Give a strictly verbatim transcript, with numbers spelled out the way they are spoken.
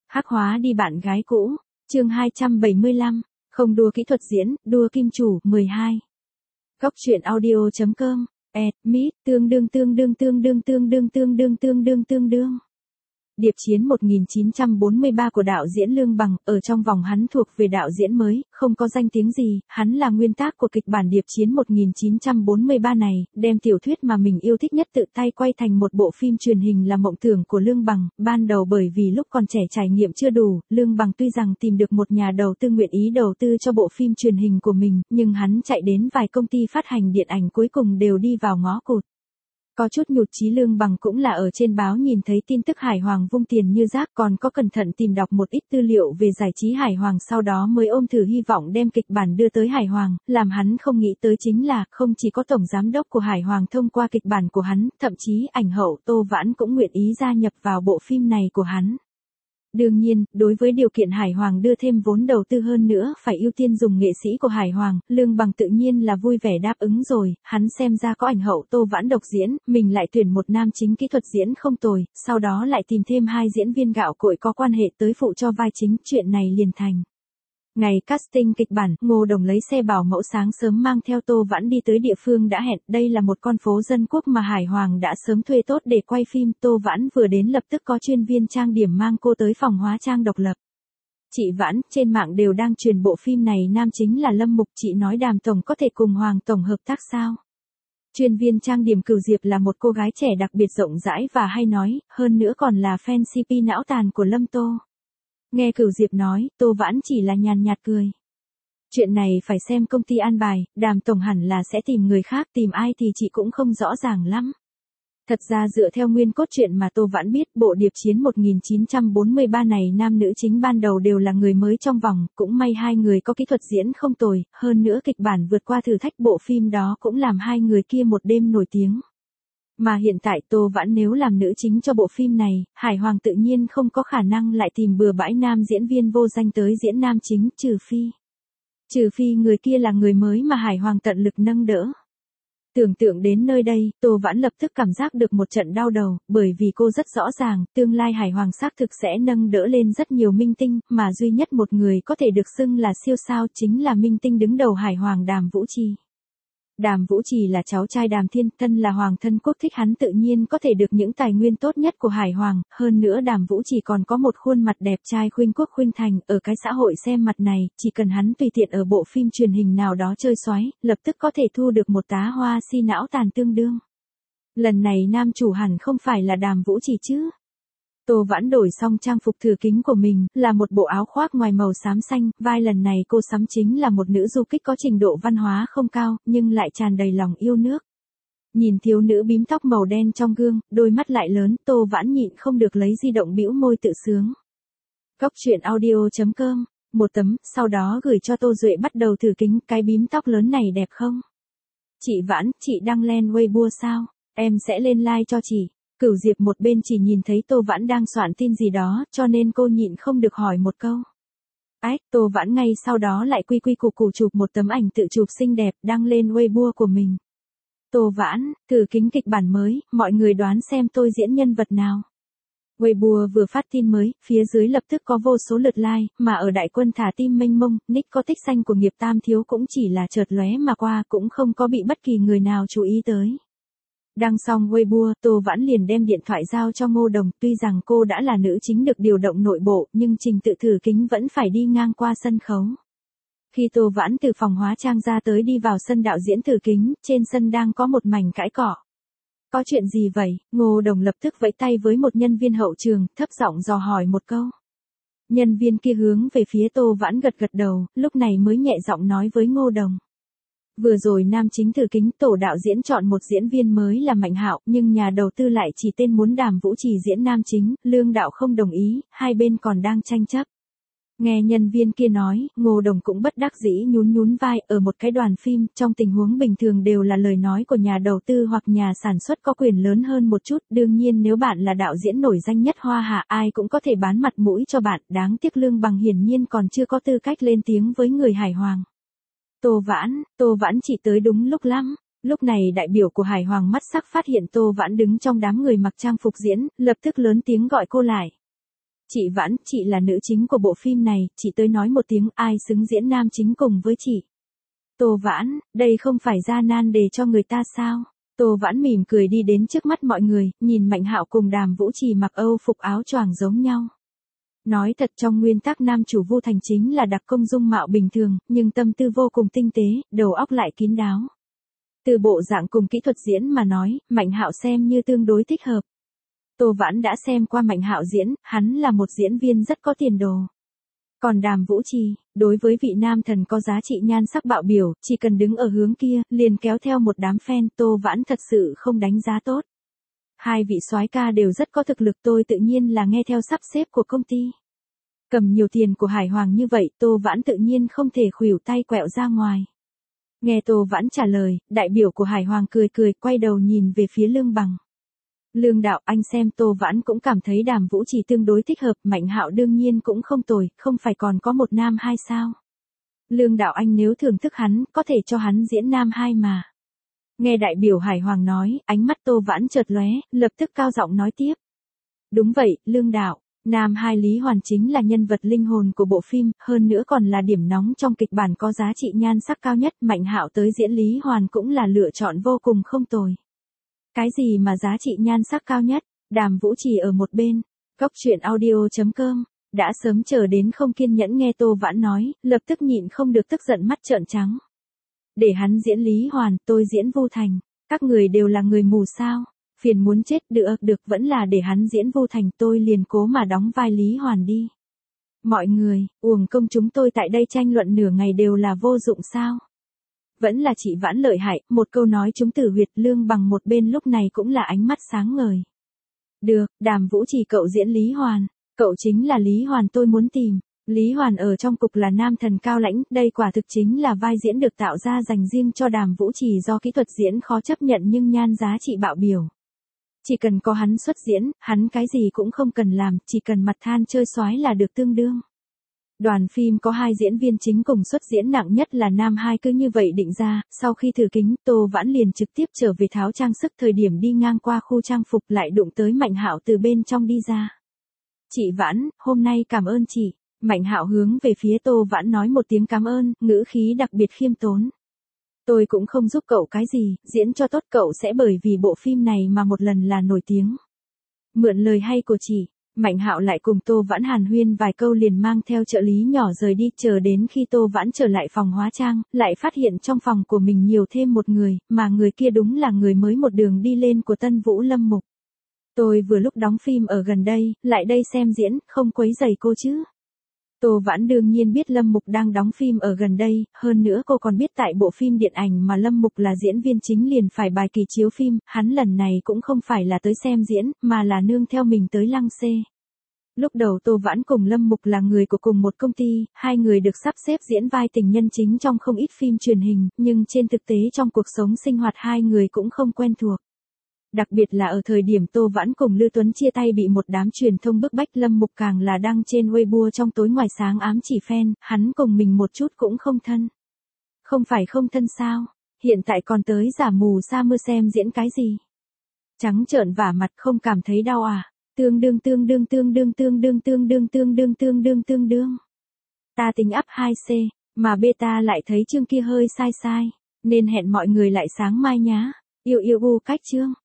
Hắc hóa đi bạn gái cũ, chương hai trăm bảy mươi lăm, không đua kỹ thuật diễn, đua kim chủ, mười hai. Góc truyện audio.com, admit, tương đương tương đương tương đương tương đương tương đương tương đương tương đương. Điệp chiến một nghìn chín trăm bốn mươi ba của đạo diễn Lương Bằng, ở trong vòng hắn thuộc về đạo diễn mới, không có danh tiếng gì, hắn là nguyên tác của kịch bản Điệp chiến một nghìn chín trăm bốn mươi ba này, đem tiểu thuyết mà mình yêu thích nhất tự tay quay thành một bộ phim truyền hình là mộng tưởng của Lương Bằng, ban đầu bởi vì lúc còn trẻ trải nghiệm chưa đủ, Lương Bằng tuy rằng tìm được một nhà đầu tư nguyện ý đầu tư cho bộ phim truyền hình của mình, nhưng hắn chạy đến vài công ty phát hành điện ảnh cuối cùng đều đi vào ngõ cụt. Có chút nhụt chí Lương Bằng cũng là ở trên báo nhìn thấy tin tức Hải Hoàng vung tiền như rác, còn có cẩn thận tìm đọc một ít tư liệu về giải trí Hải Hoàng, sau đó mới ôm thử hy vọng đem kịch bản đưa tới Hải Hoàng, làm hắn không nghĩ tới chính là, không chỉ có tổng giám đốc của Hải Hoàng thông qua kịch bản của hắn, thậm chí ảnh hậu Tô Vãn cũng nguyện ý gia nhập vào bộ phim này của hắn. Đương nhiên, đối với điều kiện Hải Hoàng đưa thêm vốn đầu tư hơn nữa, phải ưu tiên dùng nghệ sĩ của Hải Hoàng, Lương Bằng tự nhiên là vui vẻ đáp ứng rồi, hắn xem ra có ảnh hậu Tô Vãn độc diễn, mình lại tuyển một nam chính kỹ thuật diễn không tồi, sau đó lại tìm thêm hai diễn viên gạo cội có quan hệ tới phụ cho vai chính, chuyện này liền thành. Ngày casting kịch bản, Ngô Đồng lấy xe bảo mẫu sáng sớm mang theo Tô Vãn đi tới địa phương đã hẹn, đây là một con phố dân quốc mà Hải Hoàng đã sớm thuê tốt để quay phim, Tô Vãn vừa đến lập tức có chuyên viên trang điểm mang cô tới phòng hóa trang độc lập. Chị Vãn, trên mạng đều đang truyền bộ phim này nam chính là Lâm Mục, chị nói Đàm Tổng có thể cùng Hoàng Tổng hợp tác sao? Chuyên viên trang điểm Cửu Diệp là một cô gái trẻ đặc biệt rộng rãi và hay nói, hơn nữa còn là fan xê pê não tàn của Lâm Tô. Nghe Cửu Diệp nói, Tô Vãn chỉ là nhàn nhạt cười. Chuyện này phải xem công ty an bài, Đàm Tổng hẳn là sẽ tìm người khác, tìm ai thì chị cũng không rõ ràng lắm. Thật ra dựa theo nguyên cốt truyện mà Tô Vãn biết, bộ Điệp chiến một nghìn chín trăm bốn mươi ba này nam nữ chính ban đầu đều là người mới trong vòng, cũng may hai người có kỹ thuật diễn không tồi, hơn nữa kịch bản vượt qua thử thách, bộ phim đó cũng làm hai người kia một đêm nổi tiếng. Mà hiện tại Tô Vãn nếu làm nữ chính cho bộ phim này, Hải Hoàng tự nhiên không có khả năng lại tìm bừa bãi nam diễn viên vô danh tới diễn nam chính, trừ phi. Trừ phi người kia là người mới mà Hải Hoàng tận lực nâng đỡ. Tưởng tượng đến nơi đây, Tô Vãn lập tức cảm giác được một trận đau đầu, bởi vì cô rất rõ ràng, tương lai Hải Hoàng xác thực sẽ nâng đỡ lên rất nhiều minh tinh, mà duy nhất một người có thể được xưng là siêu sao chính là minh tinh đứng đầu Hải Hoàng Đàm Vũ Trì. Đàm Vũ Trì là cháu trai Đàm Thiên, thân là hoàng thân quốc thích, hắn tự nhiên có thể được những tài nguyên tốt nhất của Hải Hoàng, hơn nữa Đàm Vũ Trì còn có một khuôn mặt đẹp trai khuynh quốc khuynh thành, ở cái xã hội xem mặt này, chỉ cần hắn tùy tiện ở bộ phim truyền hình nào đó chơi xoáy, lập tức có thể thu được một tá hoa si não tàn tương đương. Lần này nam chủ hẳn không phải là Đàm Vũ Trì chứ? Tô Vãn đổi xong trang phục thử kính của mình, là một bộ áo khoác ngoài màu xám xanh, vai lần này cô sắm chính là một nữ du kích có trình độ văn hóa không cao, nhưng lại tràn đầy lòng yêu nước. Nhìn thiếu nữ bím tóc màu đen trong gương, đôi mắt lại lớn, Tô Vãn nhịn không được lấy di động bĩu môi tự sướng. Góc truyện audio.com, một tấm, sau đó gửi cho Tô Duệ bắt đầu thử kính, cái bím tóc lớn này đẹp không? Chị Vãn, chị đăng lên Weibo sao? Em sẽ lên like cho chị. Cửu Diệp một bên chỉ nhìn thấy Tô Vãn đang soạn tin gì đó, cho nên cô nhịn không được hỏi một câu. Ách, Tô Vãn ngay sau đó lại quy quy củ củ chụp một tấm ảnh tự chụp xinh đẹp, đăng lên Weibo của mình. Tô Vãn, thử kính kịch bản mới, mọi người đoán xem tôi diễn nhân vật nào. Weibo vừa phát tin mới, phía dưới lập tức có vô số lượt like, mà ở đại quân thả tim mênh mông, nick có tích xanh của Nghiệp Tam Thiếu cũng chỉ là chợt lóe mà qua, cũng không có bị bất kỳ người nào chú ý tới. Đăng xong Weibo, Tô Vãn liền đem điện thoại giao cho Ngô Đồng, tuy rằng cô đã là nữ chính được điều động nội bộ, nhưng trình tự thử kính vẫn phải đi ngang qua sân khấu. Khi Tô Vãn từ phòng hóa trang ra tới đi vào sân đạo diễn thử kính, trên sân đang có một mảnh cãi cọ. Có chuyện gì vậy? Ngô Đồng lập tức vẫy tay với một nhân viên hậu trường, thấp giọng dò hỏi một câu. Nhân viên kia hướng về phía Tô Vãn gật gật đầu, lúc này mới nhẹ giọng nói với Ngô Đồng. Vừa rồi nam chính thử kính, tổ đạo diễn chọn một diễn viên mới là Mạnh Hạo, nhưng nhà đầu tư lại chỉ tên muốn Đàm Vũ Trì diễn nam chính, Lương đạo không đồng ý, hai bên còn đang tranh chấp. Nghe nhân viên kia nói, Ngô Đồng cũng bất đắc dĩ nhún nhún vai, ở một cái đoàn phim, trong tình huống bình thường đều là lời nói của nhà đầu tư hoặc nhà sản xuất có quyền lớn hơn một chút, đương nhiên nếu bạn là đạo diễn nổi danh nhất Hoa Hạ, ai cũng có thể bán mặt mũi cho bạn, đáng tiếc Lương Bằng hiển nhiên còn chưa có tư cách lên tiếng với người Hải Hoàng. Tô Vãn, Tô Vãn chỉ tới đúng lúc lắm. Lúc này đại biểu của Hải Hoàng mắt sắc phát hiện Tô Vãn đứng trong đám người mặc trang phục diễn, lập tức lớn tiếng gọi cô lại. Chị Vãn, chị là nữ chính của bộ phim này, chị tới nói một tiếng ai xứng diễn nam chính cùng với chị. Tô Vãn, đây không phải ra nan đề cho người ta sao? Tô Vãn mỉm cười đi đến trước mắt mọi người, nhìn Mạnh Hạo cùng Đàm Vũ Trì mặc Âu phục áo choàng giống nhau. Nói thật trong nguyên tắc nam chủ Vu Thành chính là đặc công dung mạo bình thường, nhưng tâm tư vô cùng tinh tế, đầu óc lại kín đáo. Từ bộ dạng cùng kỹ thuật diễn mà nói, Mạnh Hạo xem như tương đối thích hợp. Tô Vãn đã xem qua Mạnh Hạo diễn, hắn là một diễn viên rất có tiền đồ. Còn Đàm Vũ Trì, đối với vị nam thần có giá trị nhan sắc bạo biểu, chỉ cần đứng ở hướng kia, liền kéo theo một đám fan, Tô Vãn thật sự không đánh giá tốt. Hai vị soái ca đều rất có thực lực, tôi tự nhiên là nghe theo sắp xếp của công ty. Cầm nhiều tiền của Hải Hoàng như vậy, Tô Vãn tự nhiên không thể khuỷu tay quẹo ra ngoài. Nghe Tô Vãn trả lời, đại biểu của Hải Hoàng cười cười, quay đầu nhìn về phía Lương Bằng. Lương đạo, anh xem Tô Vãn cũng cảm thấy Đàm Vũ Trì tương đối thích hợp, Mạnh Hạo đương nhiên cũng không tồi, không phải còn có một nam hai sao. Lương đạo, anh nếu thưởng thức hắn, có thể cho hắn diễn nam hai mà. Nghe đại biểu Hải Hoàng nói, ánh mắt Tô Vãn chợt lóe, lập tức cao giọng nói tiếp. Đúng vậy, Lương đạo, nam hai Lý Hoàn chính là nhân vật linh hồn của bộ phim, hơn nữa còn là điểm nóng trong kịch bản có giá trị nhan sắc cao nhất, Mạnh Hạo tới diễn Lý Hoàn cũng là lựa chọn vô cùng không tồi. Cái gì mà giá trị nhan sắc cao nhất? Đàm Vũ Trì ở một bên, góc truyện audio chấm com, đã sớm chờ đến không kiên nhẫn nghe Tô Vãn nói, lập tức nhịn không được tức giận mắt trợn trắng. Để hắn diễn Lý Hoàn, tôi diễn Vu Thành, các người đều là người mù sao? Phiền muốn chết, được được vẫn là để hắn diễn Vu Thành, tôi liền cố mà đóng vai Lý Hoàn đi. Mọi người, uổng công chúng tôi tại đây tranh luận nửa ngày đều là vô dụng sao? Vẫn là chị Vãn lợi hại, một câu nói chúng tử huyệt. Lương Bằng một bên lúc này cũng là ánh mắt sáng ngời. Được, Đàm Vũ Trì cậu diễn Lý Hoàn, cậu chính là Lý Hoàn tôi muốn tìm. Lý Hoàn ở trong cục là nam thần cao lãnh, đây quả thực chính là vai diễn được tạo ra dành riêng cho Đàm Vũ Trì do kỹ thuật diễn khó chấp nhận nhưng nhan giá trị bạo biểu. Chỉ cần có hắn xuất diễn, hắn cái gì cũng không cần làm, chỉ cần mặt than chơi soái là được tương đương. Đoàn phim có hai diễn viên chính cùng xuất diễn nặng nhất là nam hai cứ như vậy định ra, sau khi thử kính, Tô Vãn liền trực tiếp trở về tháo trang sức, thời điểm đi ngang qua khu trang phục lại đụng tới Mạnh Hạo từ bên trong đi ra. Chị Vãn, hôm nay cảm ơn chị. Mạnh Hạo hướng về phía Tô Vãn nói một tiếng cảm ơn, ngữ khí đặc biệt khiêm tốn. Tôi cũng không giúp cậu cái gì, diễn cho tốt cậu sẽ bởi vì bộ phim này mà một lần là nổi tiếng. Mượn lời hay của chị. Mạnh Hạo lại cùng Tô Vãn hàn huyên vài câu liền mang theo trợ lý nhỏ rời đi, chờ đến khi Tô Vãn trở lại phòng hóa trang, lại phát hiện trong phòng của mình nhiều thêm một người, mà người kia đúng là người mới một đường đi lên của Tân Vũ Lâm Mục. Tôi vừa lúc đóng phim ở gần đây, lại đây xem diễn, không quấy rầy cô chứ. Tô Vãn đương nhiên biết Lâm Mục đang đóng phim ở gần đây, hơn nữa cô còn biết tại bộ phim điện ảnh mà Lâm Mục là diễn viên chính liền phải bài kỳ chiếu phim, hắn lần này cũng không phải là tới xem diễn, mà là nương theo mình tới lăng xê. Lúc đầu Tô Vãn cùng Lâm Mục là người của cùng một công ty, hai người được sắp xếp diễn vai tình nhân chính trong không ít phim truyền hình, nhưng trên thực tế trong cuộc sống sinh hoạt hai người cũng không quen thuộc. Đặc biệt là ở thời điểm Tô Vãn cùng Lư Tuấn chia tay bị một đám truyền thông bức bách, Lâm Mục càng là đăng trên Weibo trong tối ngoài sáng ám chỉ fan, hắn cùng mình một chút cũng không thân. Không phải không thân sao, hiện tại còn tới giả mù sa mưa xem diễn cái gì. Trắng trợn vả mặt không cảm thấy đau à, tương đương tương đương tương đương tương đương tương đương tương đương tương đương tương đương. Ta tính up hai C, mà beta lại thấy chương kia hơi sai sai, nên hẹn mọi người lại sáng mai nhá. Yêu yêu u cách chương.